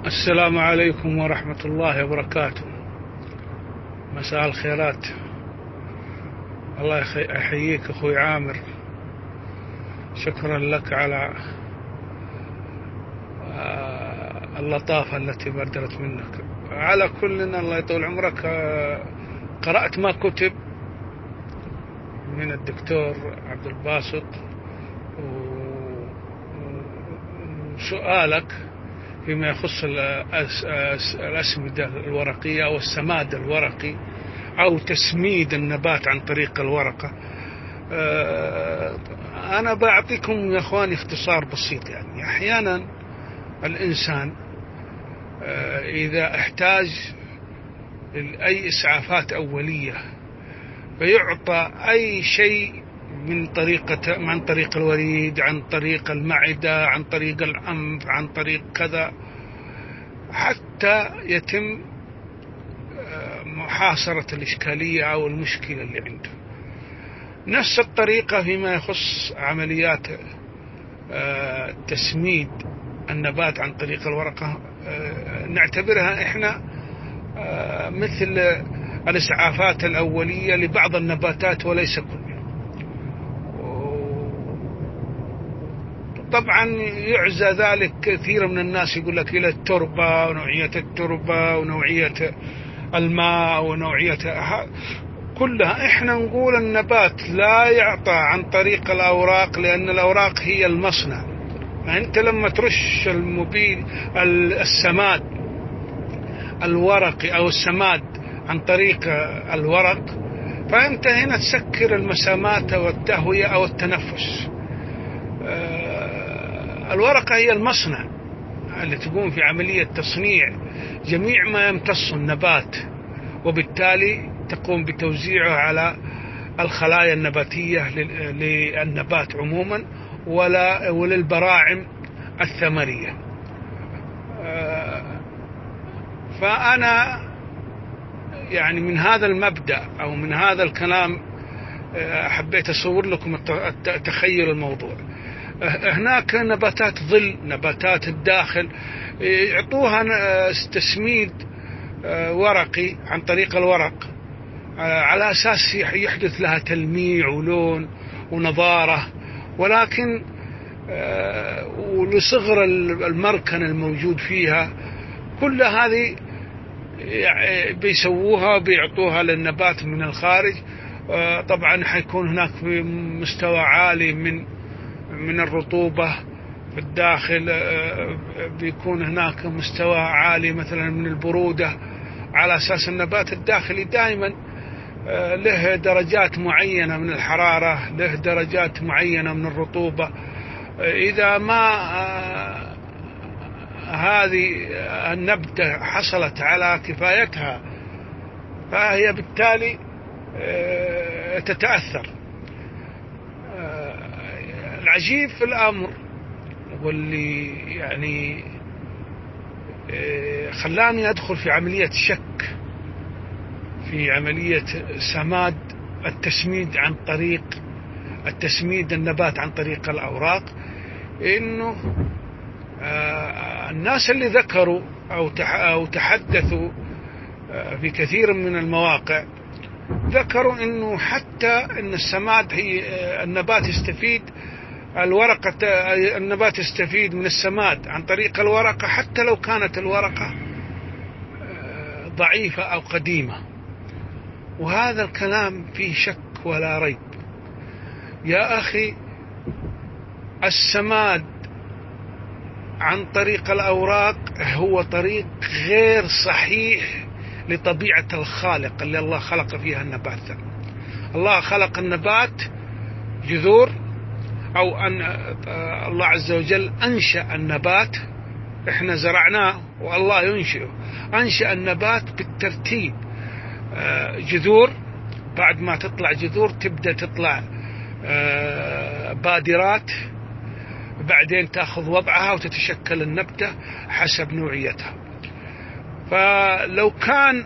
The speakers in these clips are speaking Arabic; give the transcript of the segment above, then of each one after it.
السلام عليكم ورحمة الله وبركاته. مساء الخيرات. الله يحييك أخوي عامر، شكرا لك على اللطافة التي بدرت منك. على كلنا الله يطول عمرك. قرأت ما كتب من الدكتور عبد الباسط، وسؤالك فيما يخص الأسمدة الورقية أو السماد الورقي أو تسميد النبات عن طريق الورقة. أنا بعطيكم يا أخواني اختصار بسيط. يعني أحيانا الإنسان إذا احتاج لأي إسعافات أولية فيعطى أي شيء عن طريق الوريد، عن طريق المعدة، عن طريق الأنف، عن طريق كذا، حتى يتم محاصرة الإشكالية أو المشكلة اللي عنده. نفس الطريقة فيما يخص عمليات تسميد النبات عن طريق الورقة، نعتبرها إحنا مثل الإسعافات الأولية لبعض النباتات وليس كله. طبعا يعزى ذلك كثير من الناس، يقول لك إلى التربة ونوعية التربة ونوعية الماء ونوعية كلها. احنا نقول النبات لا يعطى عن طريق الأوراق، لأن الأوراق هي المصنع. أنت لما ترش السماد الورقي أو السماد عن طريق الورق، فأنت هنا تسكر المسامات والتهوية أو التنفس. الورقة هي المصنع اللي تقوم في عملية تصنيع جميع ما يمتص النبات، وبالتالي تقوم بتوزيعه على الخلايا النباتية للنبات عموما وللبراعم الثمرية. فأنا يعني من هذا المبدأ أو من هذا الكلام حبيت أصور لكم تخيل الموضوع. هناك نباتات ظل، نباتات الداخل، يعطوها تسميد ورقي عن طريق الورق على أساس يحدث لها تلميع ولون ونضارة، ولكن ولصغر المركن الموجود فيها، كل هذه بيسووها وبيعطوها للنبات من الخارج. طبعا حيكون هناك مستوى عالي من الرطوبة في الداخل، بيكون هناك مستوى عالي مثلا من البرودة، على أساس النبات الداخلي دائما له درجات معينة من الحرارة، له درجات معينة من الرطوبة. إذا ما هذه النبتة حصلت على كفايتها فهي بالتالي تتأثر. العجيب في الأمر واللي يعني خلاني أدخل في عملية شك في عملية التسميد النبات عن طريق الأوراق، إنه الناس اللي ذكروا أو تحدثوا في كثير من المواقع ذكروا إنه حتى إن السماد هي النبات يستفيد من السماد عن طريق الورقة، حتى لو كانت الورقة ضعيفة أو قديمة. وهذا الكلام فيه شك ولا ريب. يا أخي، السماد عن طريق الأوراق هو طريق غير صحيح لطبيعة الخالق اللي الله خلق فيها النبات. الله خلق النبات جذور، أو أن الله عز وجل أنشأ النبات، إحنا زرعناه والله ينشئه. أنشأ النبات بالترتيب، جذور، بعد ما تطلع جذور تبدأ تطلع بادرات، بعدين تأخذ وضعها وتتشكل النبتة حسب نوعيتها. فلو كان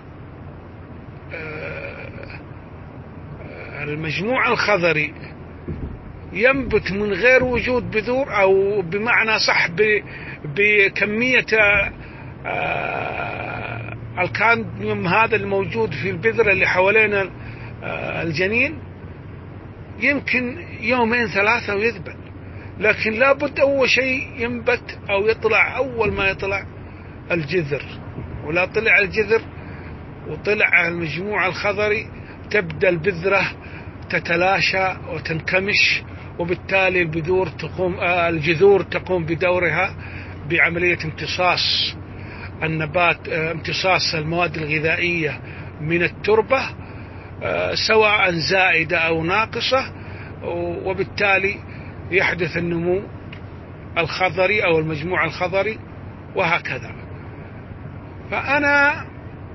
المجموع الخضري ينبت من غير وجود بذور، أو بمعنى صح بكمية الكادميوم هذا الموجود في البذرة اللي حوالين الجنين يمكن 2-3 ويذبل، لكن لابد أول شيء ينبت أو يطلع. أول ما يطلع الجذر، ولا طلع الجذر وطلع المجموع الخضري تبدأ البذرة تتلاشى وتنكمش، وبالتالي الجذور تقوم بدورها بعملية امتصاص النبات، امتصاص المواد الغذائية من التربة سواء زائدة أو ناقصة، وبالتالي يحدث النمو الخضري أو المجموع الخضري وهكذا. فأنا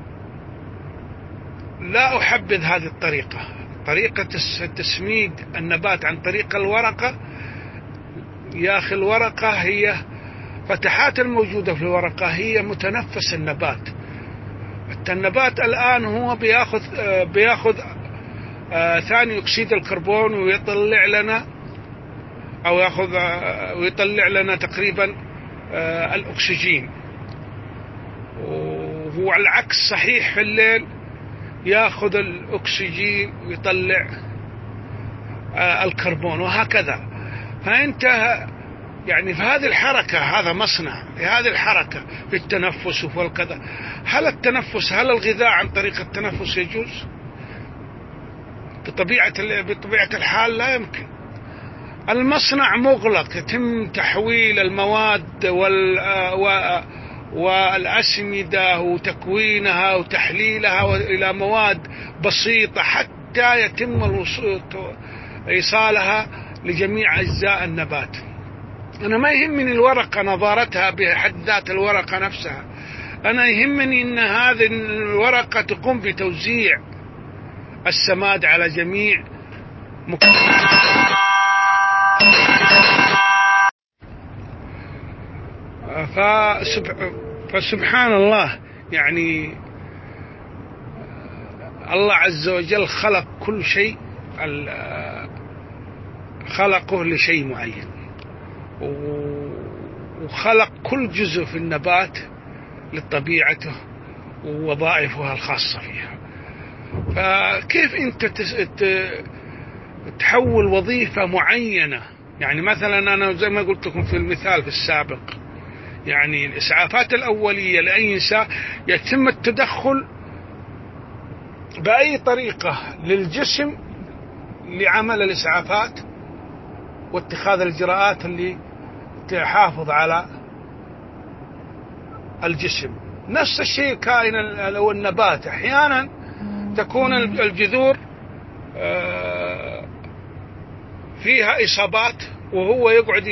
لا أحبذ هذه الطريقة، طريقة تسميد النبات عن طريق الورقة. يا أخي الورقة هي فتحات الموجودة في الورقة هي متنفس النبات. النبات الآن هو بياخذ ثاني أكسيد الكربون ويطلع لنا أو ويطلع لنا تقريبا الأكسجين، وهو العكس صحيح. في الليل ياخذ الأكسجين ويطلع الكربون وهكذا. فأنت يعني في هذه الحركة، هذا مصنع هذه الحركة في التنفس وفي الكذا. هل الغذاء عن طريق التنفس يجوز؟ بطبيعة الحال لا يمكن. المصنع مغلق، يتم تحويل المواد والأسمدة وتكوينها وتحليلها إلى مواد بسيطة حتى يتم إيصالها لجميع أجزاء النبات. أنا ما يهمني الورقة نظارتها بحد ذات الورقة نفسها، أنا يهمني أن هذه الورقة تقوم بتوزيع السماد على جميع فسبحان الله، يعني الله عز وجل خلق كل شيء، خلقه لشيء معين، وخلق كل جزء في النبات لطبيعته ووظائفها الخاصة فيها. فكيف أنت تحول وظيفة معينة؟ يعني مثلا أنا زي ما قلت لكم في المثال في السابق، يعني الإسعافات الأولية لأي إنسان يتم التدخل بأي طريقة للجسم لعمل الإسعافات واتخاذ الإجراءات اللي تحافظ على الجسم. نفس الشيء كائن لو النبات أحيانا تكون الجذور فيها إصابات وهو يقعد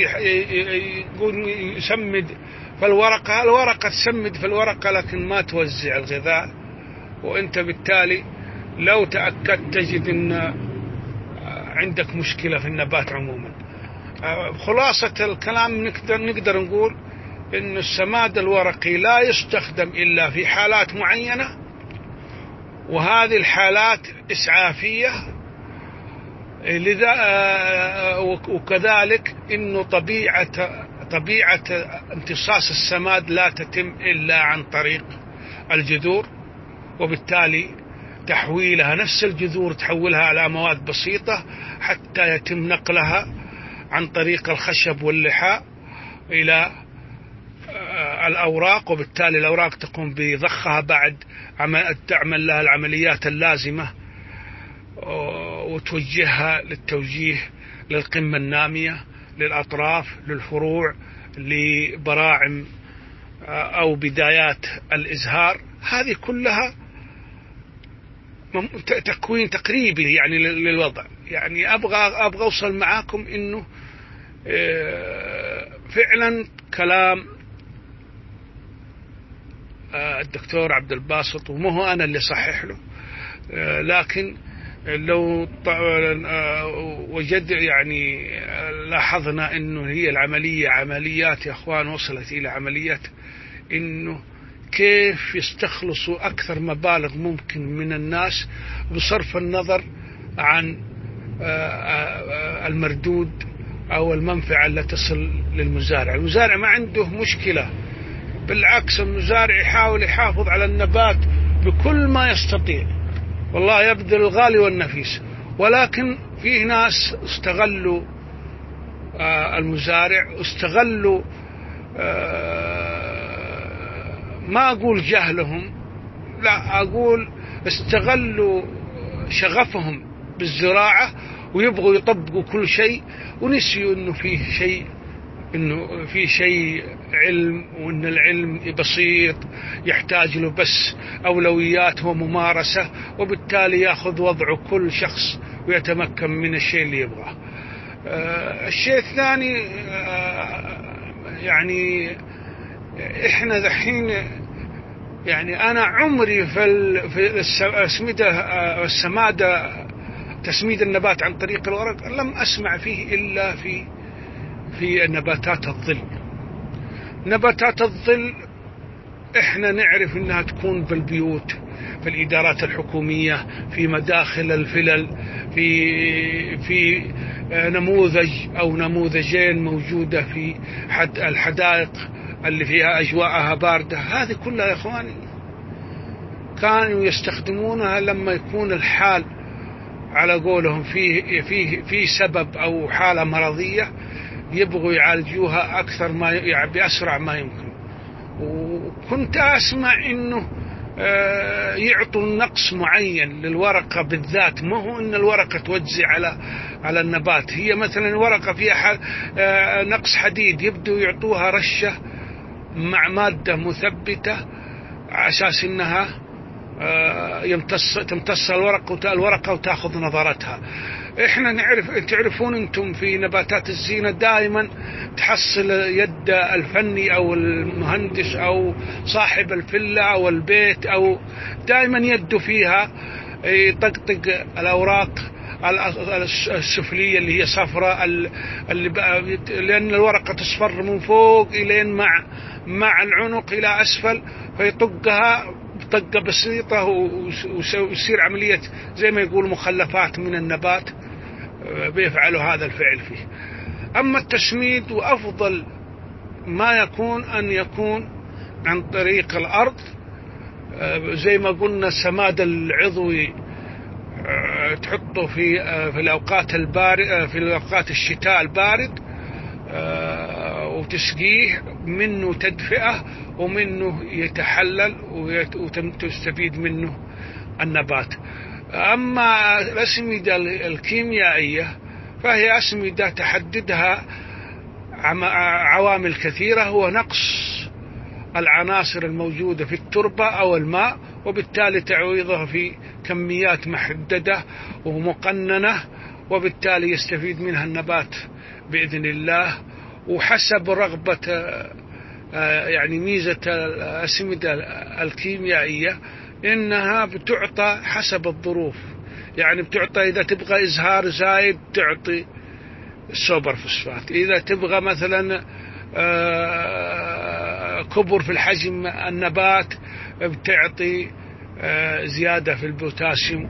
يسمد في الورقة تسمد في الورقة لكن ما توزع الغذاء، وانت بالتالي لو تأكدت تجد ان عندك مشكلة في النبات عموما. خلاصة الكلام نقدر نقول ان السماد الورقي لا يستخدم الا في حالات معينة، وهذه الحالات إسعافية. لذا وكذلك انه طبيعة امتصاص السماد لا تتم الا عن طريق الجذور، وبالتالي تحويلها نفس الجذور تحولها على مواد بسيطة حتى يتم نقلها عن طريق الخشب واللحاء إلى الأوراق، وبالتالي الأوراق تقوم بضخها بعد تعمل لها العمليات اللازمة وتوجهها للتوجيه للقمة النامية، للأطراف، للفروع، لبراعم أو بدايات الإزهار. هذه كلها تكوين تقريبي يعني للوضع. يعني أبغى أوصل معاكم إنه فعلا كلام الدكتور عبد الباسط، ومو هو أنا اللي صحح له، لكن لو وجد يعني لاحظنا إنه هي العملية عمليات يا أخوان وصلت إلى عمليات إنه كيف يستخلصوا أكثر مبالغ ممكن من الناس بصرف النظر عن المردود أو المنفعة التي تصل للمزارع. المزارع ما عنده مشكلة بالعكس المزارع يحاول يحافظ على النبات بكل ما يستطيع، والله يبذل الغالي والنفيس. ولكن فيه ناس استغلوا المزارع، استغلوا ما أقول جهلهم، لا أقول استغلوا شغفهم بالزراعة ويبغوا يطبقوا كل شيء، ونسيوا إنه فيه شيء علم، وإن العلم بسيط يحتاج له بس أولويات وممارسة، وبالتالي يأخذ وضعه كل شخص ويتمكن من الشيء اللي يبغاه. الشيء الثاني يعني إحنا دحين يعني أنا عمري في السمادة تسميد النبات عن طريق الورق لم أسمع فيه إلا في نباتات الظل. نباتات الظل إحنا نعرف إنها تكون بالبيوت، في الإدارات الحكومية، في مداخل الفلل، في نموذج أو نموذجين موجودة في الحدائق اللي فيها أجواءها باردة. هذه كلها يا إخواني كانوا يستخدمونها لما يكون الحال على قولهم في سبب أو حالة مرضية يبغوا يعالجوها أكثر بأسرع ما يمكن. وكنت أسمع إنه يعطوا نقص معين للورقة بالذات، ما هو إن الورقة توزع على النبات. هي مثلا الورقة فيها نقص حديد، يبدوا يعطوها رشة مع مادة مثبتة على أساس إنها تمتص الورقة وتأخذ نظرتها. إحنا تعرفون أنتم في نباتات الزينة دائما تحصل يد الفني أو المهندس أو صاحب الفلة أو البيت أو دائما يده فيها يطقطق الأوراق السفلية اللي هي صفراء، لأن الورقة تصفر من فوق إلين مع العنق إلى أسفل، فيطقها طقة بسيطة ويصير عملية زي ما يقول مخلفات من النبات بيفعلوا هذا الفعل فيه. أما التسميد وأفضل ما يكون أن يكون عن طريق الأرض، زي ما قلنا السماد العضوي تحطه في الأوقات البارد، في الأوقات الشتاء البارد، وتسقيه منه تدفئة ومنه يتحلل وتستفيد منه النبات. أما الأسمدة الكيميائية فهي أسمدة تحددها عوامل كثيرة، هو نقص العناصر الموجودة في التربة أو الماء، وبالتالي تعويضها في كميات محددة ومقننة، وبالتالي يستفيد منها النبات بإذن الله وحسب رغبة. يعني ميزة الأسمدة الكيميائية إنها بتعطى حسب الظروف، يعني بتعطى إذا تبغى إزهار زايد تعطي السوبر فوسفات، إذا تبغى مثلا كبر في الحجم النبات بتعطي زيادة في البوتاسيوم،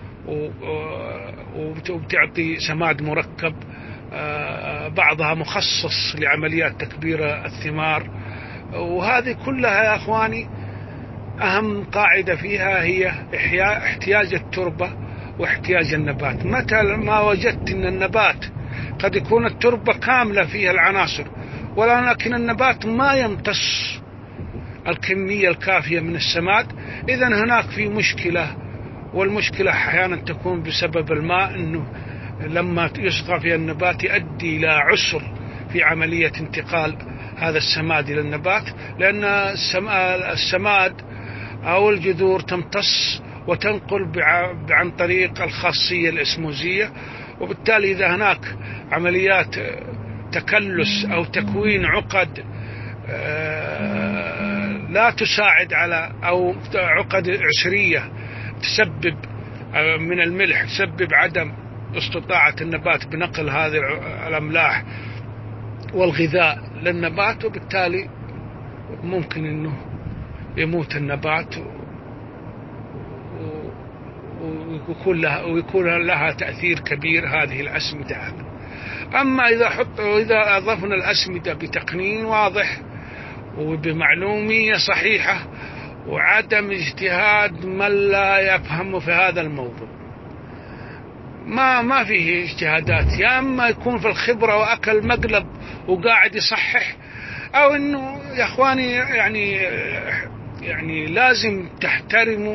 وبتعطي سماد مركب، بعضها مخصص لعمليات تكبير الثمار. وهذه كلها يا أخواني أهم قاعدة فيها هي احتياج التربة واحتياج النبات. متى ما وجدت أن النبات قد يكون التربة كاملة فيها العناصر ولكن النبات ما يمتص الكمية الكافية من السماد، إذن هناك في مشكلة. والمشكلة أحيانا تكون بسبب الماء، أنه لما يسقى فيها النبات يؤدي إلى عسر في عملية انتقال هذا السماد إلى النبات، لأن السماد أو الجذور تمتص وتنقل عن طريق الخاصية الإسموزية، وبالتالي إذا هناك عمليات تكلس أو تكوين عقد لا تساعد على، أو عقد عسرية تسبب من الملح تسبب عدم استطاعة النبات بنقل هذه الأملاح والغذاء للنبات، وبالتالي ممكن أنه يموت النبات ويكون لها تأثير كبير هذه الأسمدة. أما إذا أضفنا الأسمدة بتقنين واضح وبمعلومية صحيحة، وعدم اجتهاد من لا يفهم في هذا الموضوع. ما فيه اجتهادات، يا اما يكون في الخبرة واكل مقلب وقاعد يصحح، او انه يا اخواني يعني لازم تحترموا،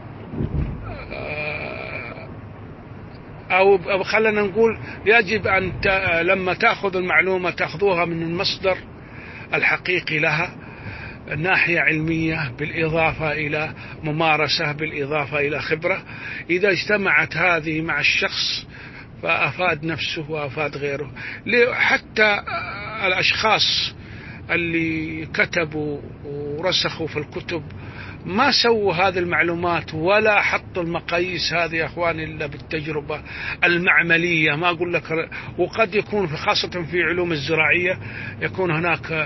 او خلينا نقول يجب ان لما تاخذ المعلومة تاخذوها من المصدر الحقيقي لها، ناحية علمية بالإضافة إلى ممارسة بالإضافة إلى خبرة. إذا اجتمعت هذه مع الشخص فأفاد نفسه وأفاد غيره. حتى الأشخاص اللي كتبوا ورسخوا في الكتب ما سووا هذه المعلومات ولا حطوا المقاييس هذه يا أخواني إلا بالتجربة المعملية. ما أقول لك، وقد يكون خاصة في علوم الزراعية يكون هناك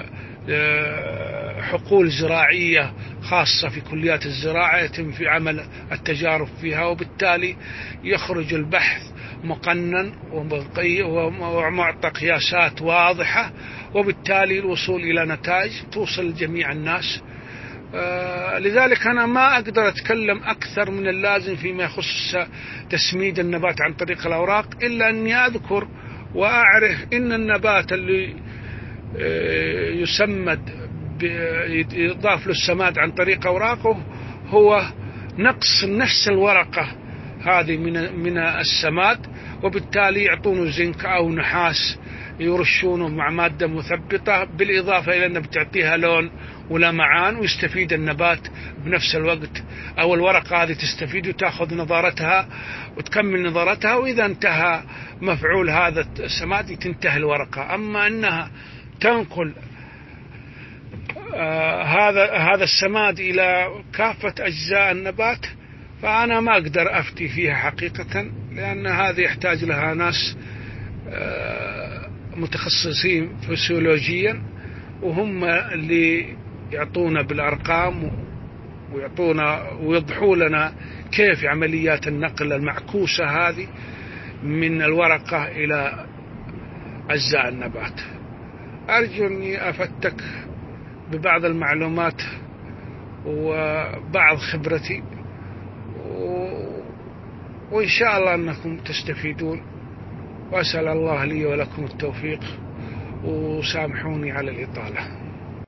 حقول زراعية خاصة في كليات الزراعة يتم في عمل التجارب فيها، وبالتالي يخرج البحث مقنن ومعطى قياسات واضحة، وبالتالي الوصول إلى نتائج توصل لجميع الناس. لذلك أنا ما أقدر أتكلم أكثر من اللازم فيما يخص تسميد النبات عن طريق الأوراق، إلا أني أذكر وأعرف إن النبات اللي يسمد يضاف له السماد عن طريق أوراقه هو نقص نفس الورقة هذه من السماد، وبالتالي يعطونه زنك أو نحاس يرشونه مع مادة مثبطة، بالإضافة إلى أنها بتعطيها لون ولمعان، ويستفيد النبات بنفس الوقت، أو الورقة هذه تستفيد وتأخذ نضارتها وتكمل نضارتها، وإذا انتهى مفعول هذا السماد تنتهي الورقة. أما أنها تنقل هذا السماد إلى كافة أجزاء النبات فأنا ما أقدر أفتي فيها حقيقة، لأن هذه يحتاج لها ناس متخصصين فسيولوجيا، وهم اللي يعطونا بالأرقام ويوضحوا لنا كيف عمليات النقل المعكوسة هذه من الورقة إلى أجزاء النبات. أرجو أني أفتك ببعض المعلومات وبعض خبرتي، وإن شاء الله أنكم تستفيدون، وأسأل الله لي ولكم التوفيق، وسامحوني على الإطالة.